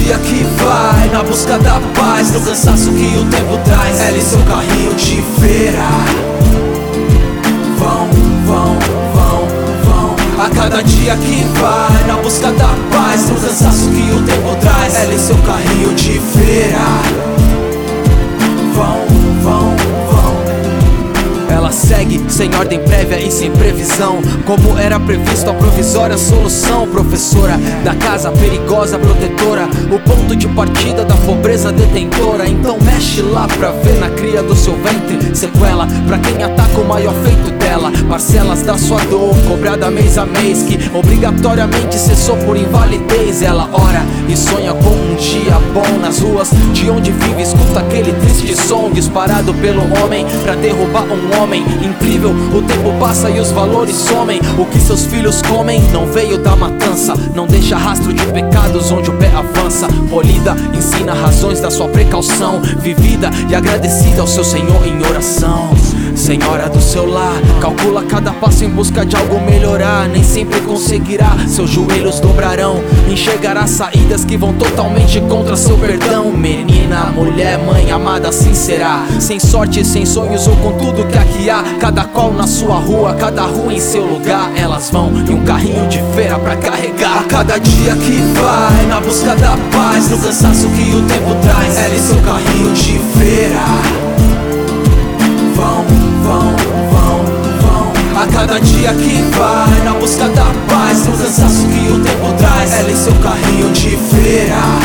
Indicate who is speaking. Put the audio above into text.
Speaker 1: dia que vai na busca da paz, no cansaço que o tempo traz. Ela e seu carrinho de feira vão. A cada dia que vai na busca da paz, no cansaço que o tempo traz. Ela e seu carrinho de feira vão. Ela segue sem ordem prévia e sem previsão, como era previsto a provisória solução. Professora da casa perigosa protetora, o ponto de partida da pobreza detentora. Então mexe lá pra ver na cria do seu ventre sequela pra quem ataca o maior feito dela. Parcelas da sua dor, cobrada mês a mês, que obrigatoriamente cessou por invalidez. Ela ora e sonha com um dia bom nas ruas de onde vive, escuta aquele triste som disparado pelo homem pra derrubar um homem incrível. O tempo passa e os valores somem. O que seus filhos comem não veio da matança, não deixa rastro de pecados onde o pé avança. Polida, ensina razões da sua precaução, vivida e agradecida ao seu Senhor em oração. Senhora do seu lar, calcula cada passo em busca de algo melhorar. Nem sempre conseguirá, seus joelhos dobrarão, enxergará saídas que vão totalmente contra seu perdão. Menina, mulher, mãe amada, assim será. Sem sorte, sem sonhos ou com tudo que aqui há, cada qual na sua rua, cada rua em seu lugar. Elas vão e um carrinho de feira pra carregar. A cada dia que vai na busca da paz, no cansaço que o tempo traz. Ela e seu carrinho de feira vão. A cada dia que vai na busca da paz, no cansaço que o tempo traz. Ela e seu carrinho de feira